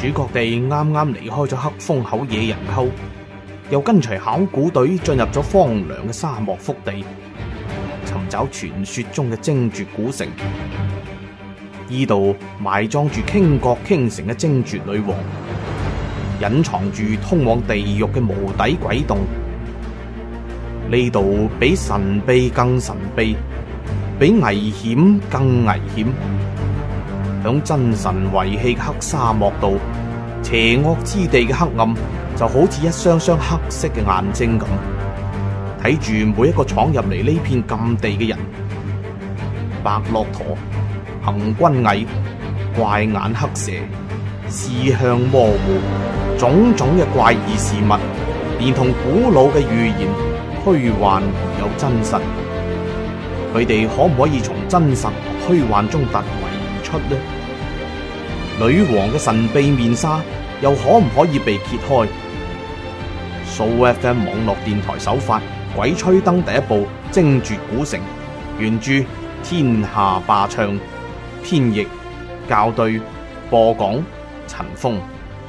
主角哋啱啱離開咗黑風口野人溝，又跟隨考古隊進入咗荒涼嘅沙漠腹地，尋找傳說中嘅精絕古城。呢度埋葬住傾國傾城嘅精絕女王，隱藏住通往地獄嘅無底鬼洞。呢度比神秘更神秘，比危險更危險。響真神遺棄嘅黑沙漠度，邪惡之地嘅黑暗就好似一雙雙黑色嘅眼睛咁，睇住每一個闖入嚟呢片禁地嘅人。白駱駝、行軍蟻、怪眼黑蛇、視向模糊，種種嘅怪異事物，連同古老嘅預言，虛幻而有真實。佢哋可唔可以從真實同虛幻中突圍而出呢？女王嘅神秘面紗又可唔可以被揭開？Sooo FM 網絡電台首發《鬼吹燈》第一部《精絕古城》，原著天下霸唱，編譯校對，播講陳峰。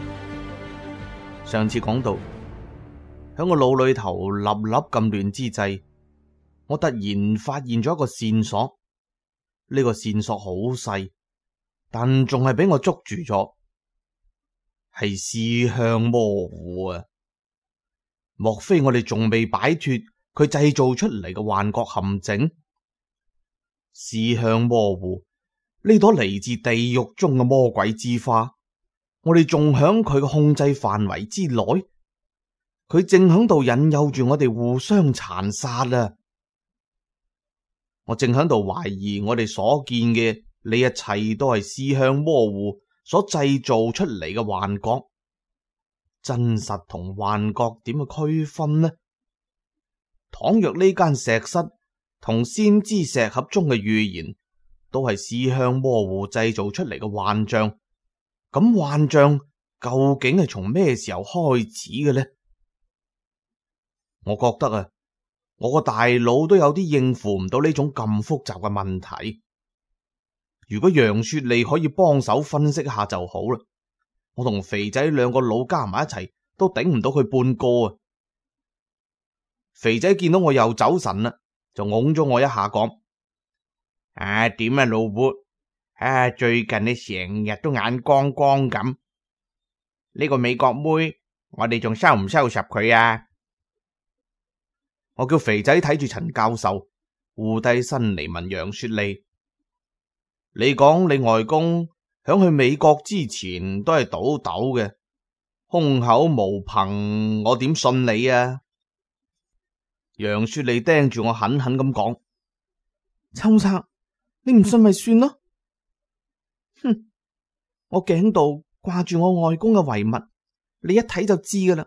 上次講到，喺我腦裏頭粒粒咁亂之際，我突然發現咗一個線索。呢個線索好細，但仲係俾我捉住咗，係視向模糊啊！莫非我哋仲未擺脫佢製造出嚟嘅幻覺陷阱？視向模糊，呢朵嚟自地獄中嘅魔鬼之花，我哋仲響佢嘅控制範圍之內，佢正響度引誘住我哋互相殘殺啊！我正響度懷疑我哋所見嘅呢一切都係視向模糊所製造出嚟嘅幻覺。真實同幻覺點去區分呢？倘若呢間石室同先知石盒中嘅預言都係視向模糊製造出嚟嘅幻象，咁幻象究竟係從咩時候開始嘅呢？我覺得啊，我個大腦都有啲應付唔到呢種咁複雜嘅問題。如果楊雪莉可以幫手分析下就好啦。我同肥仔兩個腦加埋一齊都頂唔到佢半個啊！肥仔見到我又走神啦，就拱咗我一下講：點啊老闆？最近你成日都眼光光咁，呢個美國妹，我哋仲收唔收拾佢啊？我叫肥仔睇住陳教授，護低身嚟問楊雪莉：你講你外公響去美國之前都係賭鬥嘅，空口無憑，我點信你啊？楊雪莉盯住我狠狠咁講：秋策，你唔信咪算咯。哼，我頸度掛住我外公嘅遺物，你一睇就知噶啦。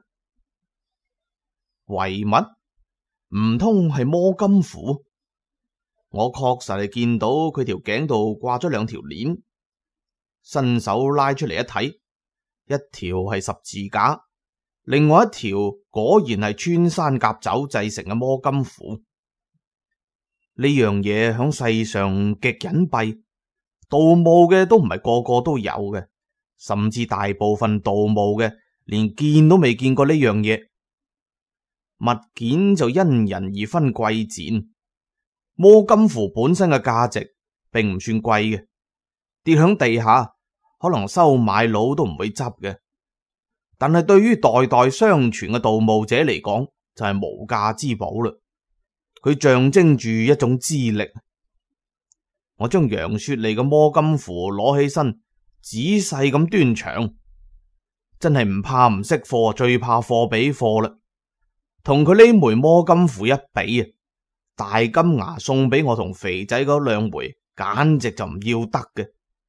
遺物？唔通係摸金符？我確實係見到佢條頸度掛咗兩條鏈，伸手拉出嚟一睇，一條係十字架，另外一條果然係穿山甲酒製成嘅摸金符。呢樣嘢響世上極隱蔽，盜墓嘅都唔係個個都有嘅，甚至大部分盜墓嘅連見都未見過呢樣嘢。物件就因人而分貴賤，摸金符本身嘅價值並唔算貴嘅，跌響地下可能收買佬都唔會執嘅，但係對於代代相傳嘅盜墓者嚟講就係無價之寶啦。佢象徵住一種資歷。我將楊雪莉嘅摸金符攞起身，仔細咁端詳，真係唔怕唔識貨，最怕貨比貨啦。同佢呢枚摸金符一比啊，大金牙送俾我同肥仔嗰兩枚簡直就唔要得嘅。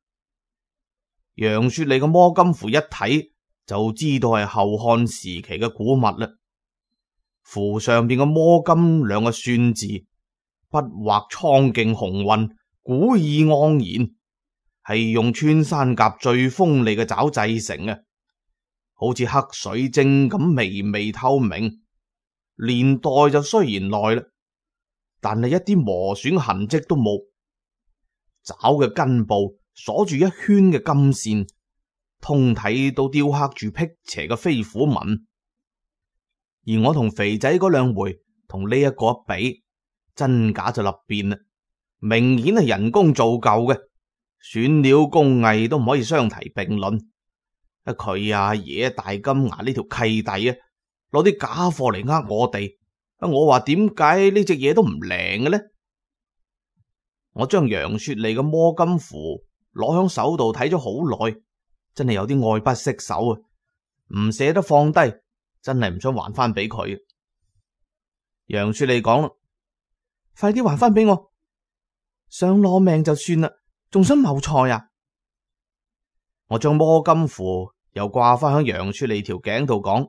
楊雪莉嘅摸金符一睇就知道係後漢時期嘅古物啦。符上邊嘅摸金兩個算字，筆畫蒼勁雄渾，古意盎然，係用穿山甲最鋒利嘅爪製成嘅，好似黑水晶咁微微透明。年代就雖然耐啦，但係一啲磨損痕跡都冇。爪嘅根部鎖住一圈嘅金線， 通體都雕刻住辟邪嘅飛虎紋。而我同肥仔嗰兩回同呢一個一比，真假就立變啦，明顯係人工造就嘅，選料工藝都唔可以相提並論。佢阿爺大金牙呢條契弟啊，攞啲假貨嚟呃我哋。我話點解呢隻嘢都唔靈嘅呢？我將楊雪莉嘅摸金符攞響手度睇咗好耐，真係有啲愛不釋手啊，唔捨得放低，真係唔想還翻俾佢。楊雪莉講啦：快啲還翻俾我，想攞命就算啦，仲想謀財啊！我將摸金符又掛翻響楊雪莉條頸度講：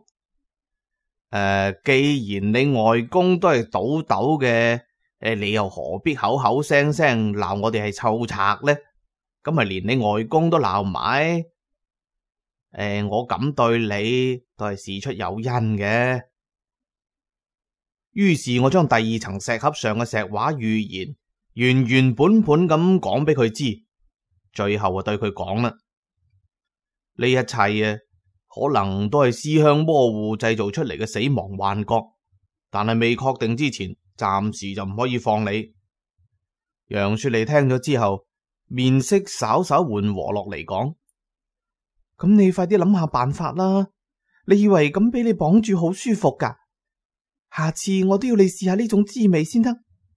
既然你外公都係賭斗嘅，你又何必口口聲聲鬧我哋係臭賊呢？咁咪連你外公都鬧埋。我咁對你都係事出有因嘅。於是我將第二層石盒上嘅石畫預言原原本本咁講俾佢知，最後對佢講啦：呢一切可能都係思鄉魔戶製造出嚟嘅死亡幻覺，但係未確定之前，暫時就唔可以放你。楊雪莉聽咗之後，面色稍稍緩和落嚟，講：咁你快啲諗下辦法啦！你以為咁俾你綁住好舒服噶？下次我都要你試下呢種滋味先得。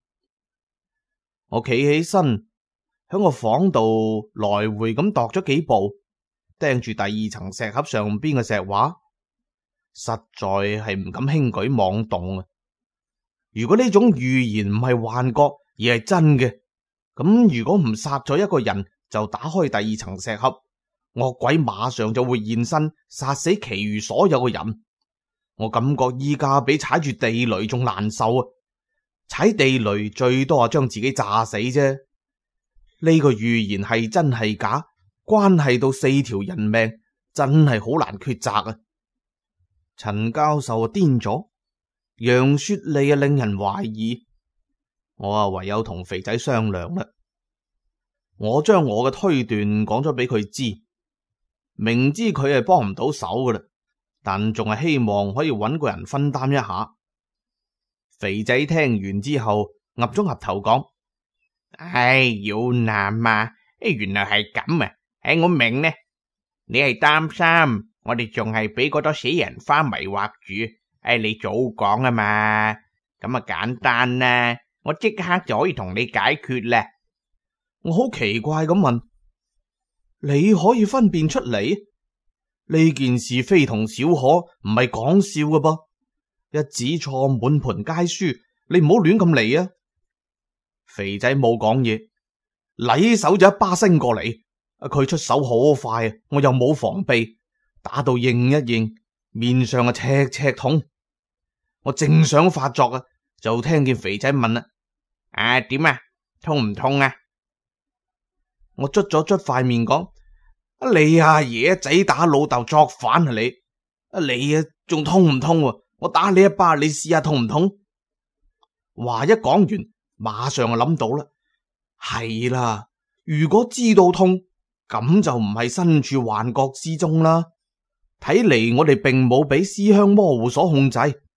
我企起身，響個房度來回咁踱咗幾步，盯住第二層石盒上邊嘅石畫，實在係唔敢輕舉妄動啊！如果呢種預言唔係幻覺而係真嘅，咁如果唔殺咗一個人就打開第二層石盒，惡鬼馬上就會現身，殺死其餘所有嘅人。我感覺依家比踩住地雷仲難受啊！踩地雷最多係將自己炸死啫。呢個預言係真係假，關係到4條人命，真係好難抉擇啊！陳教授癲咗，楊雪莉令人懷疑。我唯有同肥仔商量啦。我將我嘅推斷講咗俾佢知，明知佢係幫唔到手噶啦，但仲係希望可以揾個人分擔一下。肥仔聽完之後岌咗岌頭講：要難啊！原來係咁啊！我明呢，你係擔心我哋仲係俾嗰朵死人花迷惑住。你早講啊嘛，咁啊簡單啦，我即刻就可以同你解決啦。我好奇怪咁問：你可以分辨出嚟？呢件事非同小可，唔係講笑㗎噃。一指錯滿盤皆輸，你唔好亂咁嚟啊！肥仔冇講嘢，禮手就一巴升過嚟。佢出手好快，我又冇防備，打到應一應，面上啊赤赤痛。我正想發作啊，就聽見肥仔問啦：點啊？痛唔痛啊？我捽咗捽塊面講：你阿爺仔打老豆作反啊你！你仲痛唔痛？我打你一巴，你試下痛唔痛？話一講完，馬上就諗到啦，係啦，如果知道痛，咁就唔係身處幻覺之中啦。睇嚟我哋並冇俾思鄉魔戶所控制。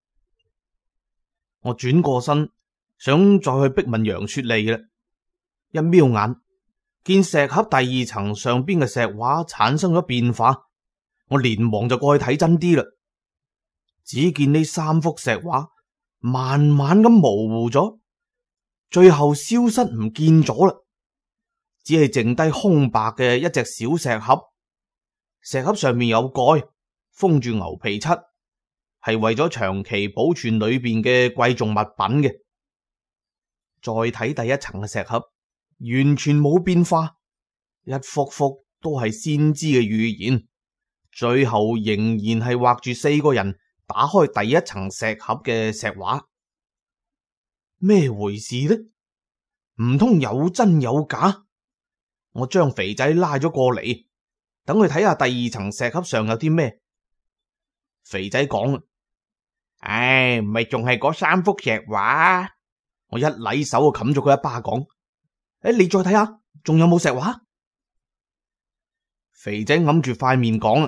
我轉過身，想再去逼問楊雪莉啦，一瞄眼，見石盒第二層上邊嘅石畫產生咗變化，我連忙就過去睇真啲啦。只見呢3幅石畫慢慢咁模糊咗，最後消失唔見咗啦，只係剩低空白嘅一隻小石盒。石盒上面有蓋，封住牛皮漆，係為咗長期保存裏邊嘅貴重物品嘅。再睇第一層嘅石盒，完全冇變化，一幅幅都係先知嘅預言，最後仍然係畫住4個人打開第一層石盒嘅石畫。咩回事呢？唔通有真有假？我將肥仔拉咗過嚟，等佢睇下第二層石盒上有啲咩。肥仔講：咪仲係嗰3幅石畫。我一禮手就冚咗佢一巴，講：你再睇下，仲有冇石畫？ 肥仔揞住塊面講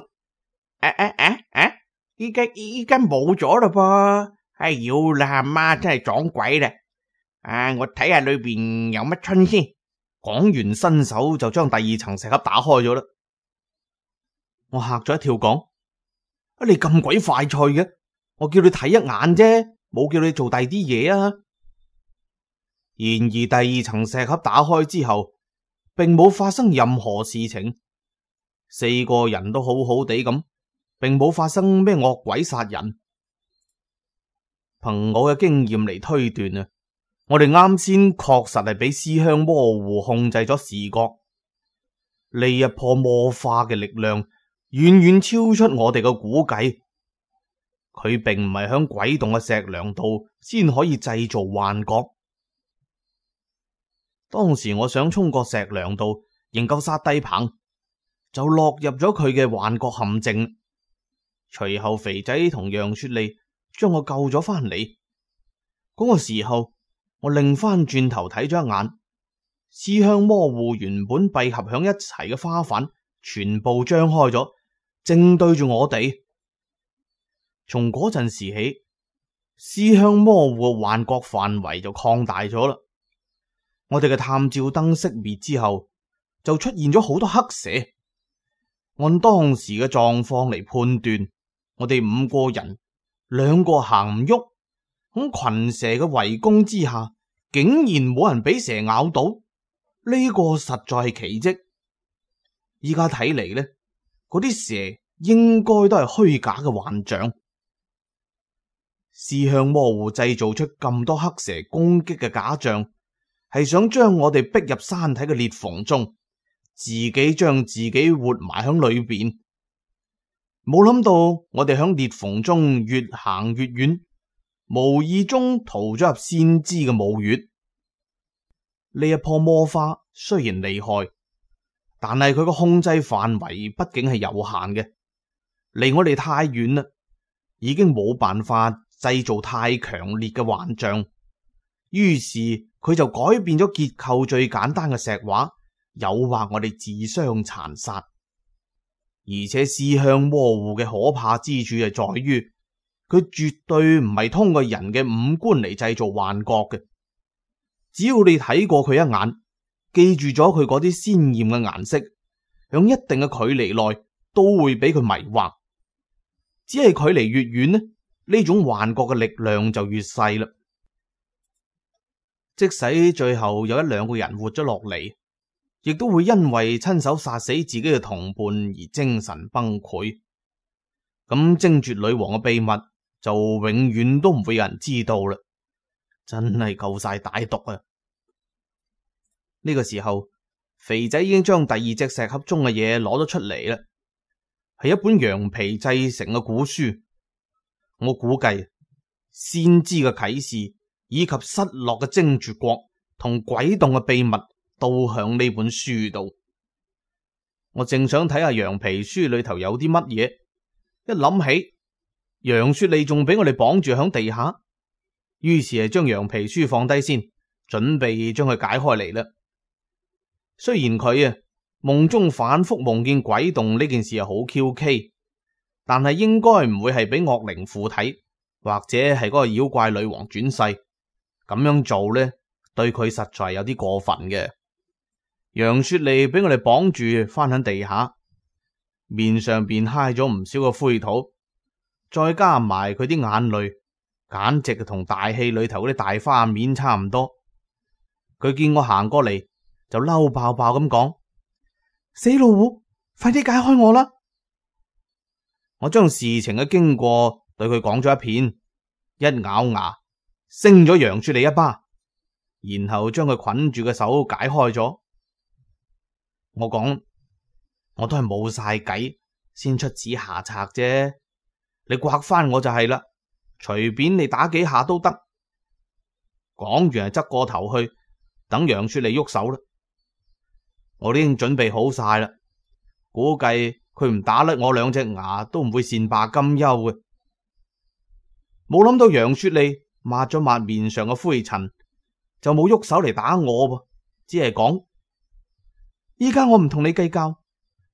依家冇咗啦噃。哎妖啦，阿媽真係撞鬼啦！我睇下裏邊有乜春先。 講完伸手就將第二層石盒打開咗啦。我嚇咗一跳，講：你咁鬼快脆嘅，我叫你睇一眼啫，冇叫你做第啲嘢啊。然而第二層石盒打開之後，並冇發生任何事情，四個人都好好地咁，並冇發生咩惡鬼殺人。憑我嘅經驗嚟推斷啊，我哋啱先確實係俾思鄉魔狐控制咗視覺。呢一棵魔花嘅力量遠遠超出我哋嘅估計，佢並唔係響鬼洞嘅石梁度先可以製造幻覺。當時我想衝過石梁度營救殺低棚，就落入咗佢嘅幻覺陷阱。隨後肥仔同楊雪莉將我救咗翻嚟。嗰個時候，我擰翻轉頭睇咗一眼，思鄉魔狐原本閉合響一齊嘅花瓣全部張開咗，正對住我哋。從嗰陣時起，思鄉魔狐嘅幻覺範圍就擴大咗啦。我哋嘅探照燈熄滅之後，就出現咗好多黑蛇。按當時嘅狀況嚟判斷，我哋5個人2個行唔喐，咁群蛇嘅圍攻之下，竟然冇人俾蛇咬到，呢個實在係奇蹟。依家睇嚟呢，嗰啲蛇應該都係虛假嘅幻象。思鄉魔狐製造出咁多黑蛇攻擊嘅假象，係想將我哋逼入山體嘅裂縫中，自己將自己活埋響裏邊。冇諗到我哋響裂縫中越行越遠，無意中逃咗入先知嘅墓穴。呢一棵魔花雖然厲害，但係佢個控制範圍畢竟係有限嘅，離我哋太遠啦，已經冇辦法製造太強烈嘅幻象。於是佢就改變咗結構最簡單嘅石畫，誘惑我哋自相殘殺。而且思鄉魔狐嘅可怕之處係在於，佢絕對唔係通過人嘅五官嚟製造幻覺嘅。只要你睇過佢一眼，記住咗佢嗰啲鮮艷嘅顏色，響一定嘅距離內都會俾佢迷惑。只係距離越遠呢，呢種幻覺嘅力量就越細啦。即使最後有1-2個人活咗落嚟，亦都會因為親手殺死自己嘅同伴而精神崩潰。咁精絕女王嘅秘密就永遠都唔會有人知道啦。真係夠晒歹毒啊！呢個時候，肥仔已經將第2隻石盒中嘅嘢攞咗出嚟啦，係一本羊皮製成嘅古書。我估計先知嘅啟示以及失落嘅精絕國同鬼洞嘅秘密都響呢本書度。我正想睇下羊皮書裏頭有啲乜嘢，一諗起楊雪莉仲俾我哋綁住響地下，於是係將羊皮書放低先，準備將佢解開嚟啦。雖然佢夢中反覆夢見鬼洞呢件事係好 QK， 但係應該唔會係俾惡靈附體，或者係嗰個妖怪女王轉世。咁樣做呢，對佢實在有啲過分嘅。楊雪莉俾我哋綁住翻喺地下，面上邊揩咗唔少嘅灰土，再加埋佢啲眼淚，簡直同大戲裏頭嗰啲大花面差唔多。佢見我行過嚟，就嬲爆爆咁講：死老虎，快啲解開我啦！我將事情嘅經過對佢講咗一遍，一咬牙升咗楊雪莉一巴，然後將佢捆住嘅手解開咗。我講：我都係冇晒計先出此下策啫，你刮翻我就係啦，隨便你打幾下都得。講完係側過頭去等楊雪莉喐手啦。我已經準備好晒啦，估計佢唔打甩我2隻牙都唔會善罷甘休嘅。冇諗到楊雪莉抹咗抹面上嘅灰塵，就冇喐手嚟打我噃，只係講：依家我唔同你計較，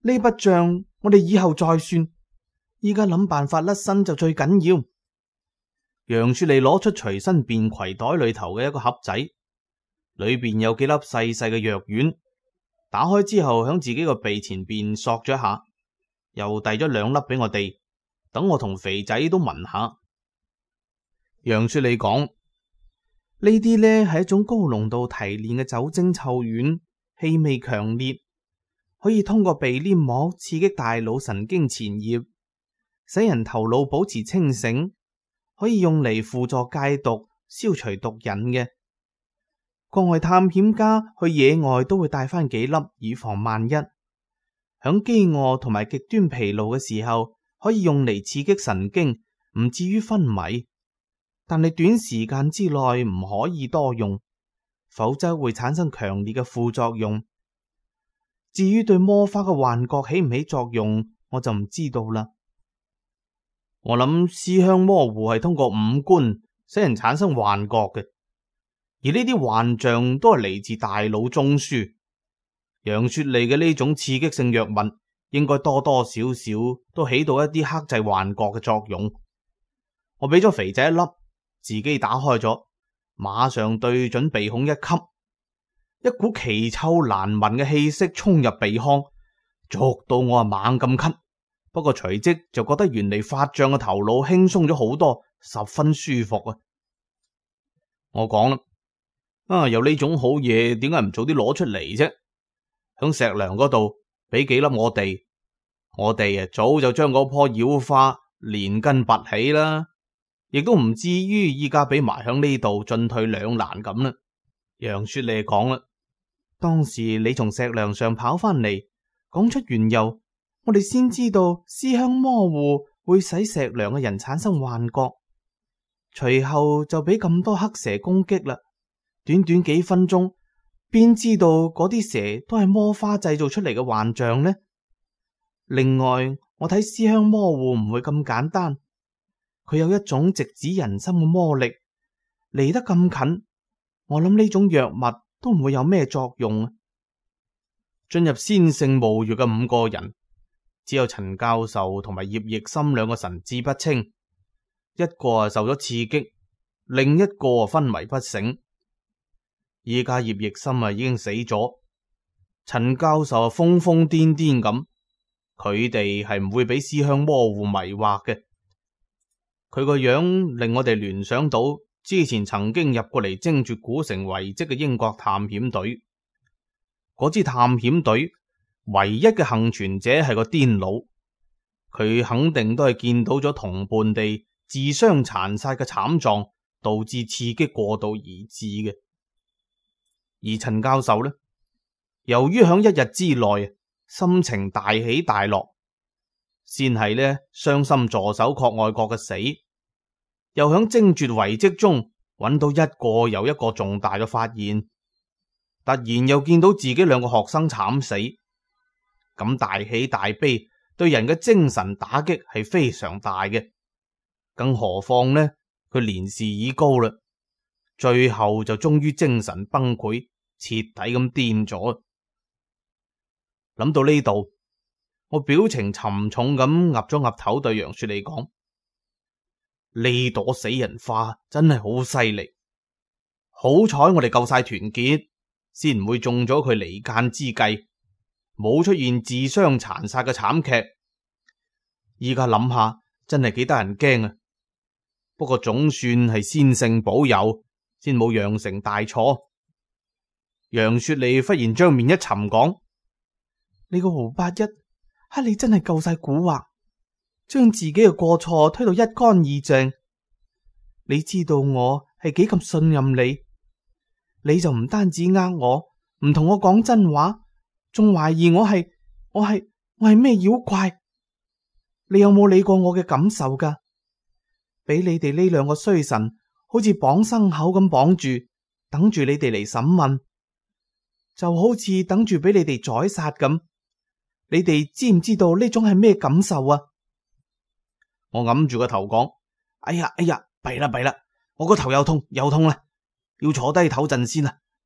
呢筆賬我哋以後再算，依家諗辦法甩身就最緊要。楊雪莉攞出隨身便攜袋裏頭嘅一個盒仔，裏邊有幾粒細細嘅藥丸，打開之後響自己個鼻前邊索咗一下，又遞咗2粒俾我哋，等我同肥仔都聞下。楊雪莉講：呢啲呢係一種高濃度提煉嘅酒精臭丸，氣味強烈，可以通過鼻黏膜刺激大腦神經前葉，使人頭腦保持清醒，可以用嚟輔助戒毒、消除毒癮嘅。國外探險家去野外都會帶翻幾粒，以防萬一。響飢餓同埋極端疲勞嘅時候，可以用嚟刺激神經，唔至於昏迷。但係短時間之內唔可以多用，否則會產生強烈嘅副作用。至於對魔法嘅幻覺起唔起作用，我就唔知道啦。我諗思鄉模糊係通過五官使人產生幻覺嘅，而呢啲幻象都係嚟自大腦中樞。楊雪莉嘅呢種刺激性藥物應該多多少少都起到一啲克制幻覺嘅作用。我俾咗肥仔一粒，自己打開咗，馬上對準鼻孔一吸，一股奇臭難聞嘅氣息衝入鼻腔，捉到我猛咁咳。不過隨即就覺得原嚟發脹嘅頭腦輕鬆咗好多，十分舒服啊！我講啦，有呢種好嘢，點解唔早啲攞出嚟啫？響石梁嗰度俾幾粒我哋早就將嗰棵妖花連根拔起啦，亦都唔至於依家俾埋響呢度進退兩難咁啦。楊雪莉講啦，當時你從石梁上跑翻嚟，講出緣由，我哋先知道思鄉模糊會使石梁嘅人產生幻覺，隨後就俾咁多黑蛇攻擊啦。短短幾分鐘，邊知道嗰啲蛇都係魔花製造出嚟嘅幻象呢？另外，我睇思鄉模糊唔會咁簡單，佢有一種直指人心嘅魔力，離得咁近，我諗呢種藥物都唔會有咩作用。進入仙聖墓穴嘅5個人，只有陳教授同埋葉奕森2個神志不清，一個受咗刺激，另一個昏迷不醒。依家葉奕森已經死咗，陳教授瘋瘋癲癲咁，佢哋係唔會俾思鄉模糊迷惑嘅。佢個樣令我哋聯想到之前曾經入過嚟征掘古城遺跡嘅英國探險隊，嗰支探險隊唯一嘅幸存者係個癲佬，佢肯定都係見到咗同伴地自相殘殺嘅慘狀，導致刺激過度而致嘅。而陳教授呢，由於響1日之內心情大起大落，先係呢傷心助手郭愛國嘅死，又響征掘遺跡中揾到一個又一個重大嘅發現，突然又見到自己2個學生慘死，咁大喜大悲對人嘅精神打擊係非常大嘅。更何況呢，佢年事已高啦，最後就終於精神崩潰，徹底咁癲咗。諗到呢度，我表情沉重咁岌咗岌頭，對楊雪莉講：呢朵死人花真係好犀利，好彩我哋夠晒團結，先唔會中咗佢離間之計，冇出現自相殘殺嘅慘劇。依家諗下，真係幾得人驚啊！不過總算係先聖保佑，先冇釀成大錯。楊雪莉忽然將面一沉，講：你個胡八一，你真係夠晒蠱惑，將自己嘅過錯推到一乾二淨。你知道我係幾咁信任你，你就唔單止呃我，唔同我講真話，仲懷疑我係咩妖怪？你有冇理過我嘅感受噶？俾你哋呢2個衰神好似綁牲口咁綁住，等住你哋嚟審問，就好似等住俾你哋宰殺咁。你哋知唔知道呢種係咩感受啊？我揞住個頭講：哎呀，弊啦，我個頭又痛啦，要坐低唞陣先啦。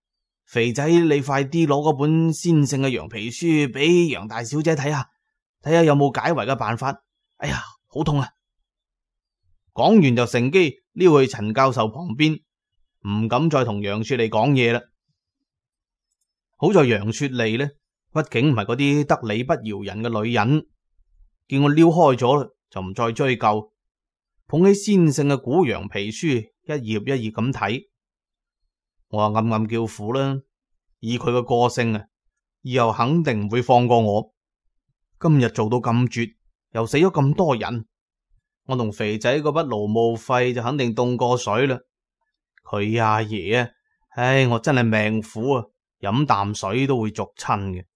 肥仔，你快啲攞嗰本先聖嘅羊皮書俾楊大小姐睇下，睇下有冇解圍嘅辦法。哎呀，好痛啊！講完就乘機撩去陳教授旁邊，唔敢再同楊雪莉講嘢啦。好在楊雪莉呢，畢竟唔係嗰啲得理不饒人嘅女人，見我撩開咗啦，就唔再追究，捧起先聖嘅古羊皮書，一頁一頁咁睇。我話暗暗叫苦啦，以佢嘅個性啊，以後肯定唔會放過我。今日做到咁絕，又死咗咁多人，我同肥仔嗰筆勞務費就肯定凍過水啦。佢阿爺啊，唉，我真係命苦啊，飲啖水都會濁親嘅。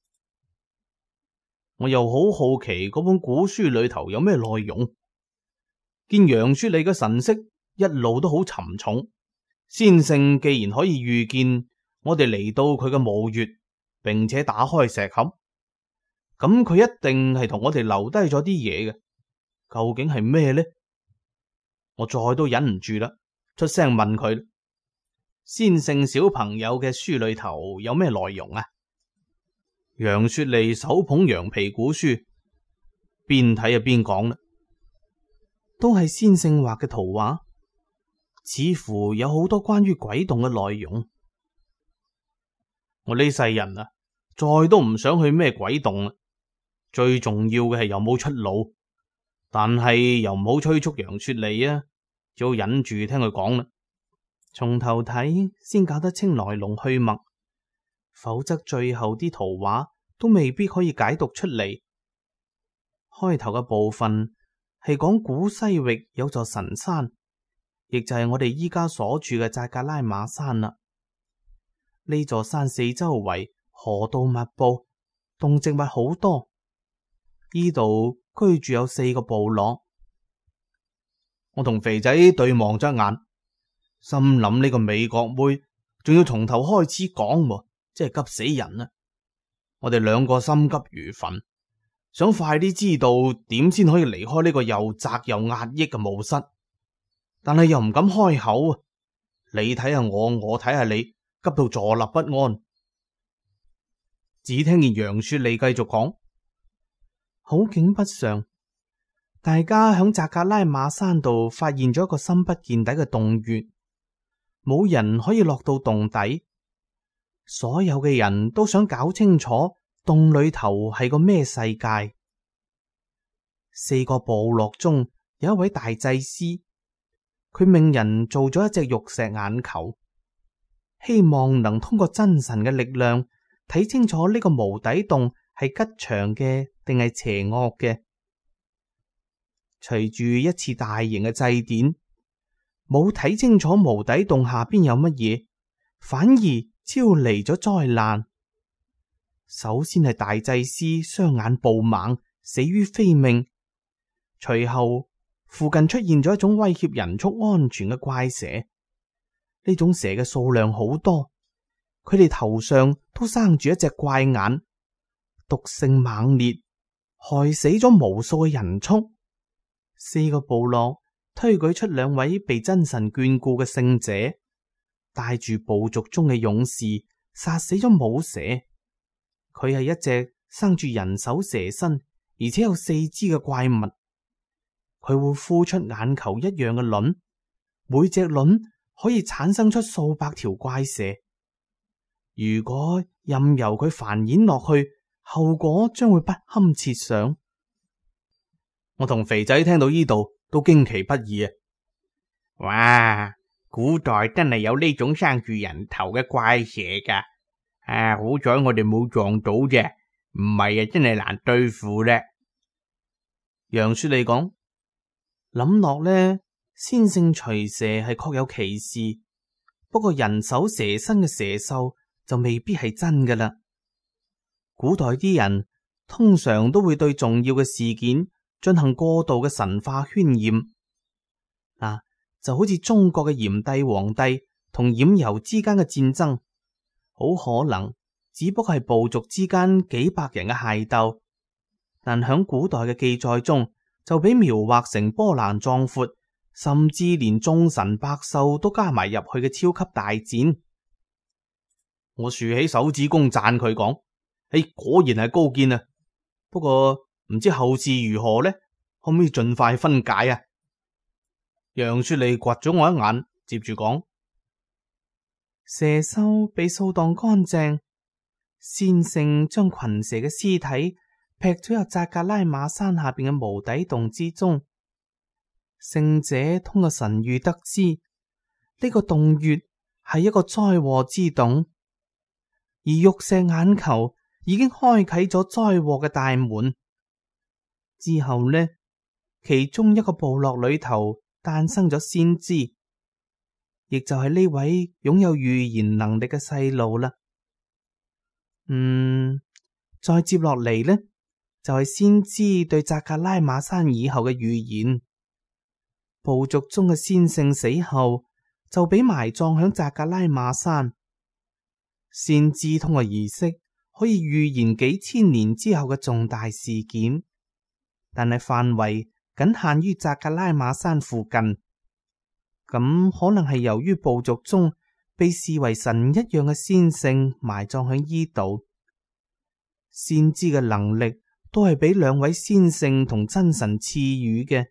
我又好好奇嗰本古書裏頭有咩內容，見楊雪莉嘅神色一路都好沉重。先聖既然可以預見我哋嚟到佢嘅墓穴，並且打開石盒，咁佢一定係同我哋留低咗啲嘢嘅。究竟係咩呢？我再都忍唔住啦，出聲問佢：先聖小朋友嘅書裏頭有咩內容啊？楊雪莉手捧羊皮古書，邊睇啊邊講啦，都係先聖畫嘅圖畫。似乎有好多關於鬼洞嘅內容。我呢世人啊，再都唔想去咩鬼洞啦。最重要嘅係又冇出路，但係又唔好催促楊雪莉啊，只好忍住聽佢講啦。從頭睇先搞得清來龍去脈，否則最後啲圖畫都未必可以解讀出嚟。開頭嘅部分係講古西域有座神山，亦就係我哋依家所住嘅扎格拉瑪山啦。呢座山四周圍河道密布，動植物好多。呢度居住有4個部落。我同肥仔對望咗一眼，心諗呢個美國妹仲要從頭開始講，真係急死人啦！我哋兩個心急如焚，想快啲知道點先可以離開呢個又窄又壓抑嘅墓室。但係又唔敢開口啊！你睇下我，我睇下你，急到坐立不安。只聽見楊雪莉繼續講：好景不常，大家響扎格拉瑪山度發現咗一個深不見底嘅洞穴，冇人可以落到洞底。所有嘅人都想搞清楚洞裏頭係個咩世界。4個部落中有一位大祭司。佢命人做咗一隻玉石眼球，希望能通過真神嘅力量睇清楚呢個無底洞係吉祥嘅定係邪惡嘅。隨住一次大型嘅祭典，冇睇清楚無底洞下邊有乜嘢，反而招嚟咗災難。首先係大祭司雙眼暴盲，死於非命。隨後附近出現咗一種威脅人畜安全嘅怪蛇，呢種蛇嘅數量好多，佢哋頭上都生住一隻怪眼，毒性猛烈，害死咗無數嘅人畜。4個部落推舉出2位被真神眷顧嘅聖者，帶住部族中嘅勇士殺死咗母蛇。佢係一隻生住人手蛇身而且有4肢嘅怪物。佢會孵出眼球一樣嘅卵，每隻卵可以產生出數百條怪蛇。如果任由佢繁衍落去，後果將會不堪設想。我同肥仔聽到呢度都驚奇不已啊！ 哇，古代真係有呢種生住人頭嘅怪蛇噶，好彩我哋冇撞到啫，唔係啊，真係難對付咧。 楊雪莉講。諗落呢，先聖除蛇係確有其事，不過人手蛇身嘅蛇獸就未必係真噶啦。古代啲人通常都會對重要嘅事件進行過度嘅神化渲染，就好似中國嘅炎帝皇帝同冉游之間嘅戰爭，好可能只不過係部族之間幾百人嘅械鬥，但響古代嘅記載中，就俾描畫成波瀾壯闊，甚至連眾神百獸都加埋入去嘅超級大戰。 我豎起手指公讚佢講：果然係高見啊！不過唔知後事如何呢？可唔可以盡快分解啊？楊雪莉掘咗我一眼，接住講：蛇獸被掃蕩乾淨，先聖將群蛇嘅屍體劈咗入扎格拉瑪山下邊嘅無底洞之中。聖者通過神諭得知，呢個洞穴係一個災禍之洞，而玉石眼球已經開啟咗災禍嘅大門。之後呢，其中一個部落裏頭誕生咗先知，亦就係呢位擁有預言能力嘅細路啦。再接落嚟呢，就係先知對扎格拉瑪山以後嘅預言。部族中嘅先聖死後，就俾埋葬響扎格拉瑪山。先知通過儀式可以預言幾千年之後嘅重大事件，但係範圍僅限於扎格拉瑪山附近。咁可能係由於部族中被視為神一樣嘅先聖埋葬響依度，先知嘅能力都係俾兩位先聖同真神賜予嘅。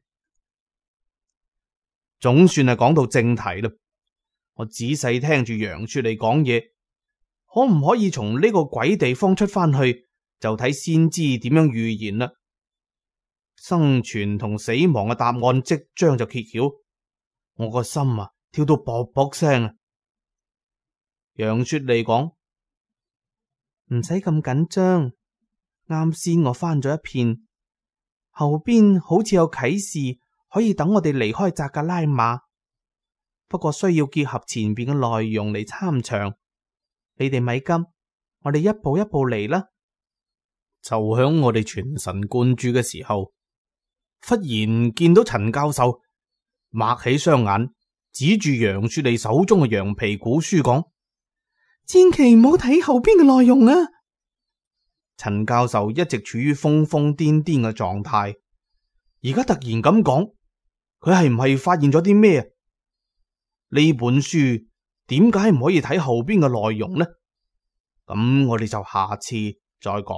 總算係講到正題啦。我仔細聽住楊雪莉講嘢，可唔可以從呢個鬼地方出翻去，就睇先知點樣預言啦。生存同死亡嘅答案即將就揭曉，我個心啊跳到卜卜聲啊！楊雪莉講：唔使咁緊張，啱先我翻咗一遍，後邊好似有啟示。可以等我哋離開扎格拉瑪，不過需要結合前邊嘅內容嚟參詳。你哋咪急，我哋一步一步嚟啦。就響我哋全神貫注嘅時候，忽然見到陳教授擘起雙眼，指住楊雪莉手中嘅羊皮古書講：千祈唔好睇後邊嘅內容啊！陳教授一直處於瘋瘋癲癲嘅狀態，而家突然咁講。佢係唔係發現咗啲咩啊？呢本書點解唔可以睇後邊嘅內容呢？咁我哋就下次再講。